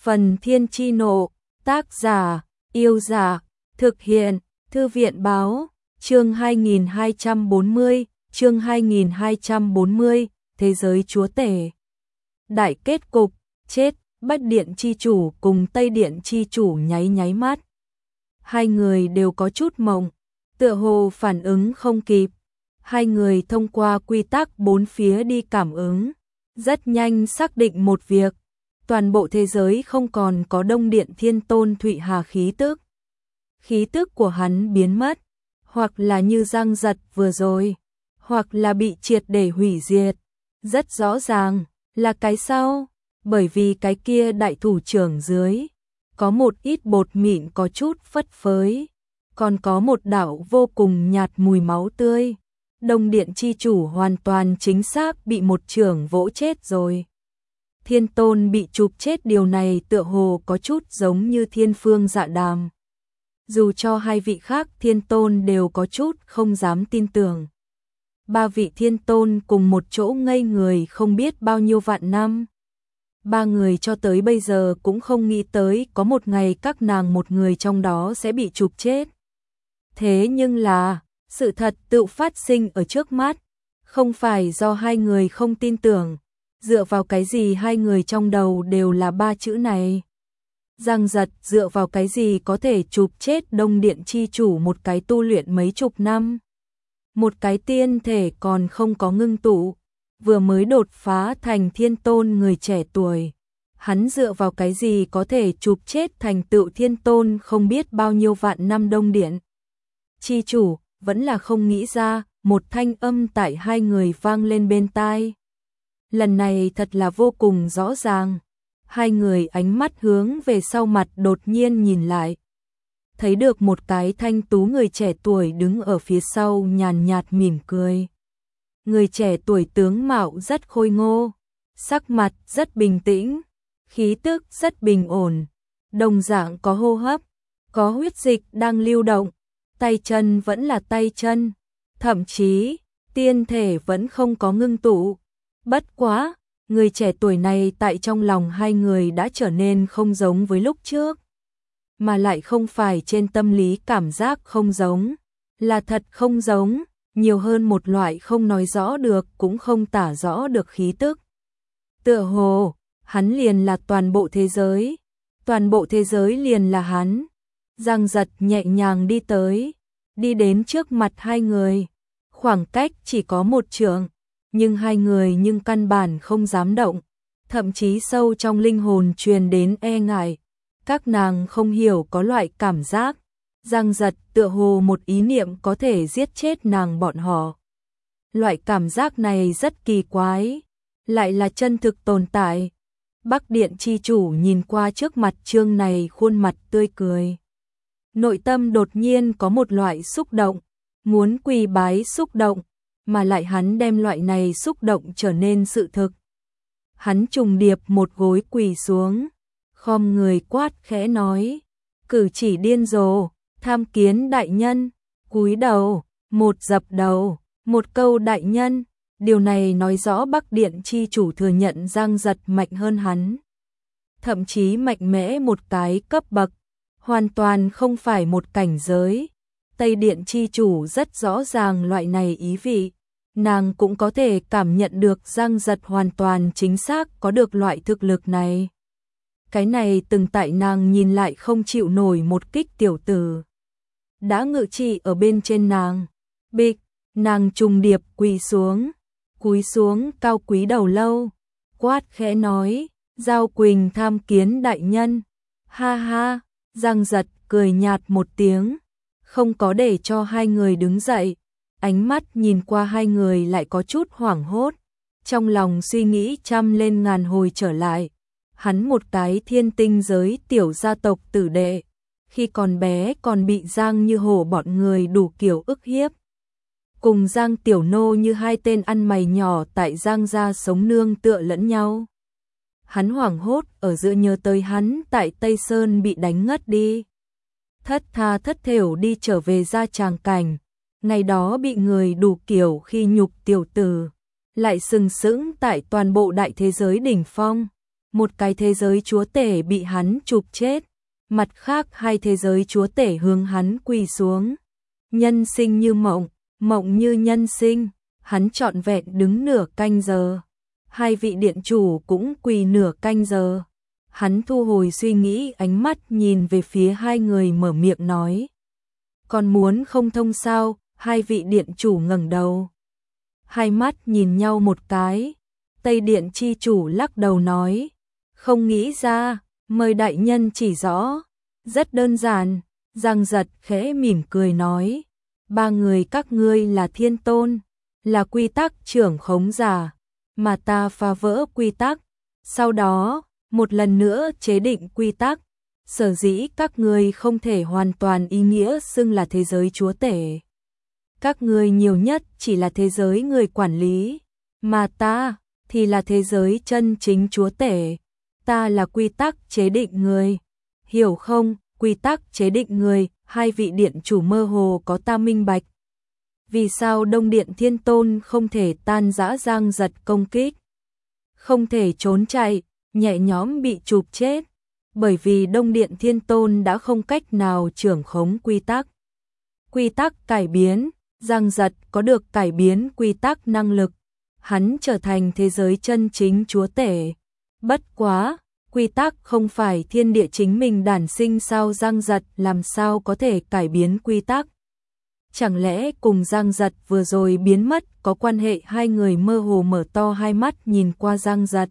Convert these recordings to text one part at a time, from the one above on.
Phần Thiên Chi Nộ, tác giả, Yêu Giả, thực hiện, Thư viện Báo, chương 2240, Thế giới chúa tể. Đại kết cục, chết, Bắc Điện chi chủ cùng Tây Điện chi chủ nháy nháy mắt. Hai người đều có chút mộng, tựa hồ phản ứng không kịp. Hai người thông qua quy tắc bốn phía đi cảm ứng, rất nhanh xác định một việc. Toàn bộ thế giới không còn có Đông Điện Thiên Tôn Thụy Hà khí tức. Khí tức của hắn biến mất, hoặc là như Giang Giật vừa rồi, hoặc là bị triệt để hủy diệt. Rất rõ ràng là cái sau, bởi vì cái kia đại thủ trưởng dưới có một ít bột mịn có chút phất phới, còn có một đạo vô cùng nhạt mùi máu tươi. Đông Điện chi chủ hoàn toàn chính xác bị một chưởng vỗ chết rồi. Thiên Tôn bị chụp chết, điều này tựa hồ có chút giống như Thiên Phương Dạ Đàm. Dù cho hai vị khác Thiên Tôn đều có chút không dám tin tưởng. Ba vị Thiên Tôn cùng một chỗ ngây người không biết bao nhiêu vạn năm. Ba người cho tới bây giờ cũng không nghĩ tới có một ngày các nàng một người trong đó sẽ bị chụp chết. Thế nhưng là, sự thật tự phát sinh ở trước mắt, không phải do hai người không tin tưởng. Dựa vào cái gì hai người trong đầu đều là ba chữ này? Giang Giật dựa vào cái gì có thể chụp chết Đông Điện chi chủ một cái tu luyện mấy chục năm? Một cái tiên thể còn không có ngưng tụ, vừa mới đột phá thành Thiên Tôn người trẻ tuổi. Hắn dựa vào cái gì có thể chụp chết thành tựu Thiên Tôn không biết bao nhiêu vạn năm Đông Điện chi chủ? Vẫn là không nghĩ ra. Một thanh âm tại hai người vang lên bên tai. Lần này thật là vô cùng rõ ràng. Hai người ánh mắt hướng về sau mặt đột nhiên nhìn lại. Thấy được một cái thanh tú người trẻ tuổi đứng ở phía sau nhàn nhạt mỉm cười. Người trẻ tuổi tướng mạo rất khôi ngô, sắc mặt rất bình tĩnh, khí tức rất bình ổn, đồng dạng có hô hấp, có huyết dịch đang lưu động, tay chân vẫn là tay chân, thậm chí tiên thể vẫn không có ngưng tụ. Bất quá, người trẻ tuổi này tại trong lòng hai người đã trở nên không giống với lúc trước. Mà lại không phải trên tâm lý cảm giác không giống, là thật không giống, nhiều hơn một loại không nói rõ được cũng không tả rõ được khí tức. Tựa hồ, hắn liền là toàn bộ thế giới liền là hắn. Giang Giật nhẹ nhàng đi tới, đi đến trước mặt hai người, khoảng cách chỉ có một trượng. Nhưng hai người căn bản không dám động, thậm chí sâu trong linh hồn truyền đến e ngại. Các nàng không hiểu có loại cảm giác, Giang Giật tựa hồ một ý niệm có thể giết chết nàng bọn họ. Loại cảm giác này rất kỳ quái, lại là chân thực tồn tại. Bắc Điện chi chủ nhìn qua trước mặt chương này khuôn mặt tươi cười. Nội tâm đột nhiên có một loại xúc động, muốn quỳ bái xúc động. Mà lại hắn đem loại này xúc động trở nên sự thực. Hắn trùng điệp một gối quỳ xuống, khom người quát khẽ nói, cử chỉ điên rồ, tham kiến đại nhân, cúi đầu, một dập đầu, một câu đại nhân. Điều này nói rõ Bắc Điện chi chủ thừa nhận Giang Giật mạnh hơn hắn. Thậm chí mạnh mẽ một cái cấp bậc, hoàn toàn không phải một cảnh giới. Tây Điện chi chủ rất rõ ràng loại này ý vị. Nàng cũng có thể cảm nhận được Giang Giật hoàn toàn chính xác có được loại thực lực này. Cái này từng tại nàng nhìn lại không chịu nổi một kích tiểu tử. Đã ngự trị ở bên trên nàng. Bịch, nàng trùng điệp quỳ xuống, cúi xuống cao quý đầu lâu. Quát khẽ nói, Giao Quỳnh tham kiến đại nhân. Ha ha, Giang Giật cười nhạt một tiếng, không có để cho hai người đứng dậy. Ánh mắt nhìn qua hai người lại có chút hoảng hốt, trong lòng suy nghĩ trăm lên ngàn hồi trở lại. Hắn một cái thiên tinh giới tiểu gia tộc tử đệ, khi còn bé còn bị Giang Như Hổ bọn người đủ kiểu ức hiếp. Cùng Giang Tiểu Nô như hai tên ăn mày nhỏ tại Giang gia sống nương tựa lẫn nhau. Hắn hoảng hốt ở giữa nhớ tới hắn tại Tây Sơn bị đánh ngất đi. Thất tha thất thểu đi trở về ra tràng cảnh. Ngày đó bị người đủ kiểu khi nhục tiểu tử, lại sừng sững tại toàn bộ đại thế giới đỉnh phong. một cái thế giới chúa tể bị hắn chụp chết, mặt khác hai thế giới chúa tể hướng hắn quỳ xuống. Nhân sinh như mộng, mộng như nhân sinh, hắn trọn vẹn đứng nửa canh giờ. Hai vị điện chủ cũng quỳ nửa canh giờ. Hắn thu hồi suy nghĩ, ánh mắt nhìn về phía hai người mở miệng nói. Còn muốn không thông sao? Hai vị điện chủ ngẩng đầu. Hai mắt nhìn nhau một cái. Tây điện chi chủ lắc đầu nói. Không nghĩ ra, mời đại nhân chỉ rõ. Rất đơn giản. Giang Giật khẽ mỉm cười nói. Ba người các ngươi là thiên tôn, là quy tắc trưởng khống giả, mà ta phá vỡ quy tắc. Sau đó, một lần nữa chế định quy tắc. Sở dĩ các ngươi không thể hoàn toàn ý nghĩa xưng là thế giới chúa tể. Các ngươi nhiều nhất chỉ là thế giới người quản lý, mà ta thì là thế giới chân chính chúa tể. Ta là quy tắc chế định người. Hiểu không? Quy tắc chế định người. Hai vị điện chủ mơ hồ có ta minh bạch. Vì sao Đông Điện Thiên Tôn không thể tan rã Giang Giật công kích? Không thể trốn chạy, nhẹ nhõm bị chụp chết. Bởi vì Đông Điện Thiên Tôn đã không cách nào trưởng khống quy tắc. Quy tắc cải biến, Giang Giật có được cải biến quy tắc năng lực. Hắn trở thành thế giới chân chính chúa tể. Bất quá, quy tắc không phải thiên địa chính mình đản sinh sao? Giang Giật làm sao có thể cải biến quy tắc? Chẳng lẽ cùng Giang Giật vừa rồi biến mất có quan hệ? Hai người mơ hồ mở to hai mắt nhìn qua Giang Giật.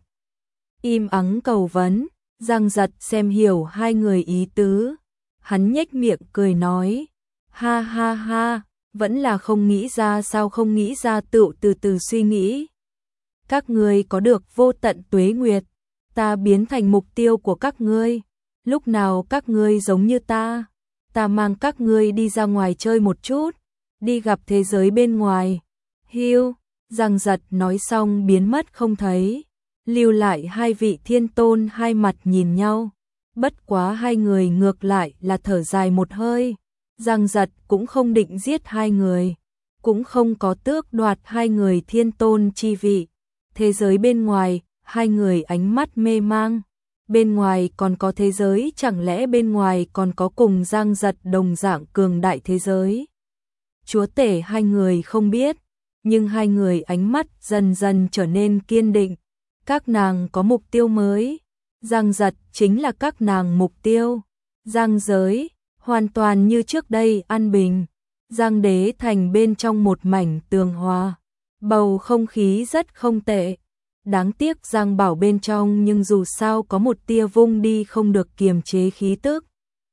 Im ắng cầu vấn. Giang Giật xem hiểu hai người ý tứ. Hắn nhếch miệng cười nói. Ha ha ha, vẫn là không nghĩ ra sao? Không nghĩ ra, tự từ từ suy nghĩ. Các ngươi có được vô tận tuế nguyệt. Ta biến thành mục tiêu của các ngươi. Lúc nào các ngươi giống như ta? Ta mang các ngươi đi ra ngoài chơi một chút, đi gặp thế giới bên ngoài. Hiu, Giang Giật nói xong biến mất không thấy. Lưu lại hai vị thiên tôn hai mặt nhìn nhau. Bất quá hai người ngược lại là thở dài một hơi. Giang Giật cũng không định giết hai người, cũng không có tước đoạt hai người thiên tôn chi vị. Thế giới bên ngoài, hai người ánh mắt mê mang. Bên ngoài còn có thế giới, chẳng lẽ bên ngoài còn có cùng Giang Giật đồng dạng cường đại thế giới? Chúa tể hai người không biết, nhưng hai người ánh mắt dần dần trở nên kiên định. Các nàng có mục tiêu mới. Giang Giật chính là các nàng mục tiêu. Giang giới, hoàn toàn như trước đây an bình. Giang đế thành bên trong một mảnh tường hòa. Bầu không khí rất không tệ. Đáng tiếc Giang Bảo bên trong nhưng dù sao có một tia vung đi không được kiềm chế khí tức.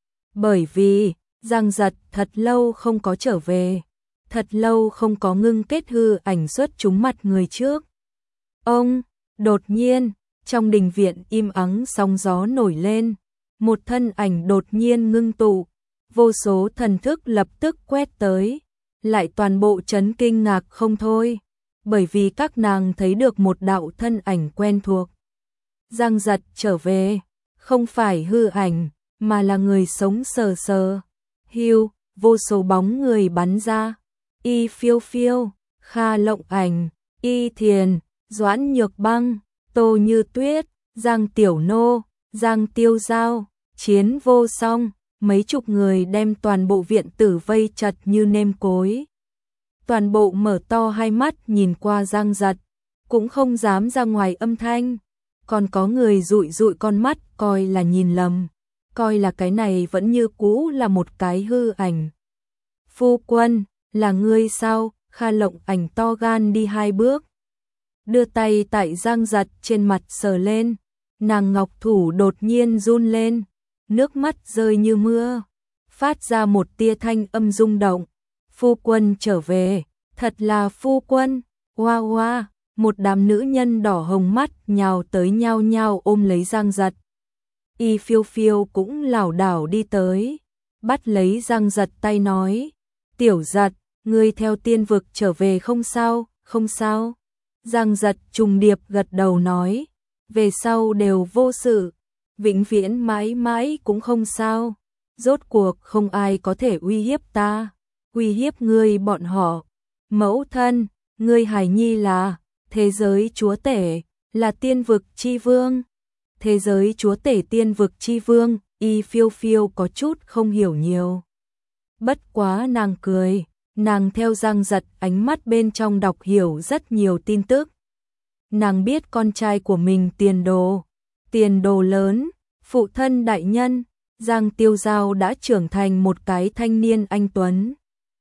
Bởi vì, Giang Giật thật lâu không có trở về. Thật lâu không có ngưng kết hư ảnh xuất chúng mặt người trước. Ông, đột nhiên, trong đình viện im ắng sóng gió nổi lên. Một thân ảnh đột nhiên ngưng tụ. Vô số thần thức lập tức quét tới. Lại toàn bộ chấn kinh ngạc không thôi. Bởi vì các nàng thấy được một đạo thân ảnh quen thuộc. Giang Giật trở về, không phải hư ảnh, mà là người sống sờ sờ. Hiu, vô số bóng người bắn ra. Y Phiêu Phiêu, Kha Lộng Ảnh, Y Thiền, Doãn Nhược Băng, Tô Như Tuyết, Giang Tiểu Nô, Giang Tiêu Giao, Chiến Vô Song. Mấy chục người đem toàn bộ viện tử vây chặt như nêm cối. Toàn bộ mở to hai mắt nhìn qua Giang Giật, cũng không dám ra ngoài âm thanh. Còn có người dụi dụi con mắt coi là nhìn lầm, coi là cái này vẫn như cũ là một cái hư ảnh. Phu quân, là ngươi sao? Kha Lộng Ảnh to gan đi hai bước, đưa tay tại Giang Giật trên mặt sờ lên. Nàng ngọc thủ đột nhiên run lên, nước mắt rơi như mưa, phát ra một tia thanh âm rung động. Phu quân trở về, thật là phu quân. Hoa hoa, một đám nữ nhân đỏ hồng mắt nhào tới nhao nhao ôm lấy Giang Giật. Y Phiêu Phiêu cũng lảo đảo đi tới, bắt lấy Giang Giật tay nói. Tiểu Giật, ngươi theo tiên vực trở về không sao? Không sao. Giang Giật trùng điệp gật đầu nói. Về sau đều vô sự, vĩnh viễn mãi mãi cũng không sao. Rốt cuộc không ai có thể uy hiếp ta, uy hiếp ngươi bọn họ. Mẫu thân, ngươi hài nhi là thế giới chúa tể, là tiên vực chi vương. Thế giới chúa tể tiên vực chi vương, Y Phiêu Phiêu có chút không hiểu nhiều. Bất quá nàng cười, nàng theo Giang Giật ánh mắt bên trong đọc hiểu rất nhiều tin tức. Nàng biết con trai của mình tiền đồ lớn, phụ thân đại nhân, Giang Tiêu Giao đã trưởng thành một cái thanh niên anh tuấn.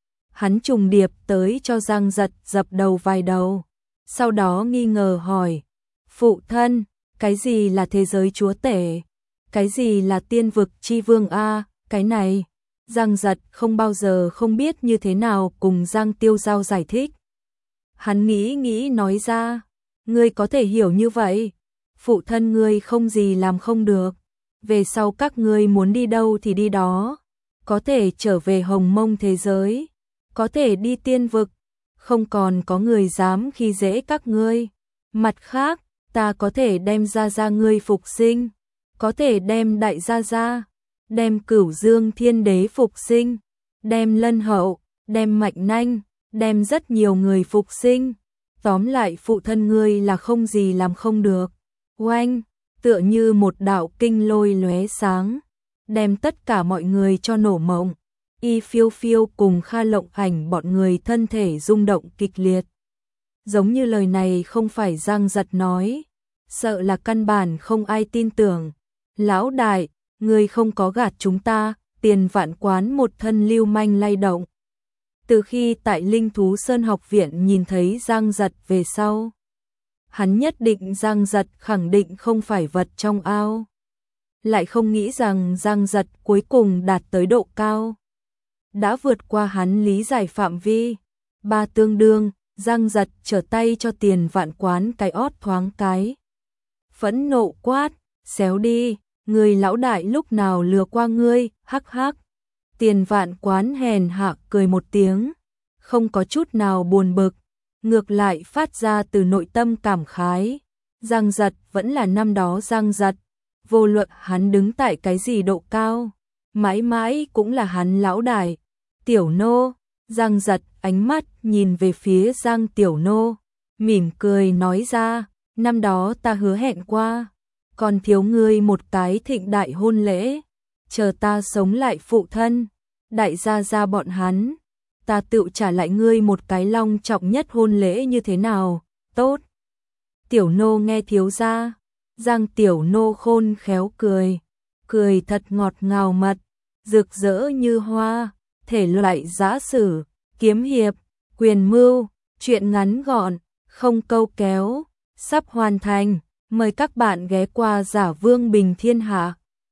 Hắn trùng điệp tới cho Giang Giật dập đầu vài đầu, sau đó nghi ngờ hỏi, phụ thân, cái gì là thế giới chúa tể? Cái gì là tiên vực chi vương a? Cái này, Giang Giật không bao giờ không biết như thế nào cùng Giang Tiêu Giao giải thích. Hắn nghĩ nói ra, ngươi có thể hiểu như vậy, phụ thân ngươi không gì làm không được, về sau các ngươi muốn đi đâu thì đi đó, có thể trở về Hồng Mông thế giới, có thể đi tiên vực, không còn có người dám khi dễ các ngươi. Mặt khác, ta có thể đem ra ngươi phục sinh, có thể đem đại gia, đem Cửu Dương Thiên Đế phục sinh, đem Lân Hậu, đem Mạnh Nanh, đem rất nhiều người phục sinh. Tóm lại phụ thân ngươi là không gì làm không được. Oanh, tựa như một đạo kinh lôi lóe sáng, đem tất cả mọi người cho nổ mộng. Y Phiêu Phiêu cùng Kha Lộng Ảnh bọn người thân thể rung động kịch liệt. Giống như lời này không phải Giang Giật nói, sợ là căn bản không ai tin tưởng. Lão đại, ngươi không có gạt chúng ta, Tiền Vạn Quán một thân lưu manh lay động. Từ khi tại Linh Thú Sơn học viện nhìn thấy Giang Giật về sau, hắn nhất định Giang Giật khẳng định không phải vật trong ao. Lại không nghĩ rằng Giang Giật cuối cùng đạt tới độ cao, đã vượt qua hắn lý giải phạm vi. Ba tương đương, Giang Giật trở tay cho Tiền Vạn Quán cái ót thoáng cái. Phẫn nộ quát, xéo đi, người lão đại lúc nào lừa qua ngươi, hắc hắc. Tiền Vạn Quán hèn hạ cười một tiếng, không có chút nào buồn bực, ngược lại phát ra từ nội tâm cảm khái. Giang Giật vẫn là năm đó Giang Giật, vô luận hắn đứng tại cái gì độ cao, mãi mãi cũng là hắn lão đại. Tiểu nô, Giang Giật ánh mắt nhìn về phía Giang Tiểu nô, mỉm cười nói ra, năm đó ta hứa hẹn qua, còn thiếu ngươi một cái thịnh đại hôn lễ, chờ ta sống lại phụ thân, đại gia bọn hắn, ta tự trả lại ngươi một cái long trọng nhất hôn lễ như thế nào, tốt. Tiểu nô nghe thiếu gia, Giang Tiểu nô khôn khéo cười thật ngọt ngào mật, rực rỡ như hoa, thể loại giã sử, kiếm hiệp, quyền mưu, truyện ngắn gọn, không câu kéo, sắp hoàn thành, mời các bạn ghé qua Giả Vương Bình Thiên Hạ.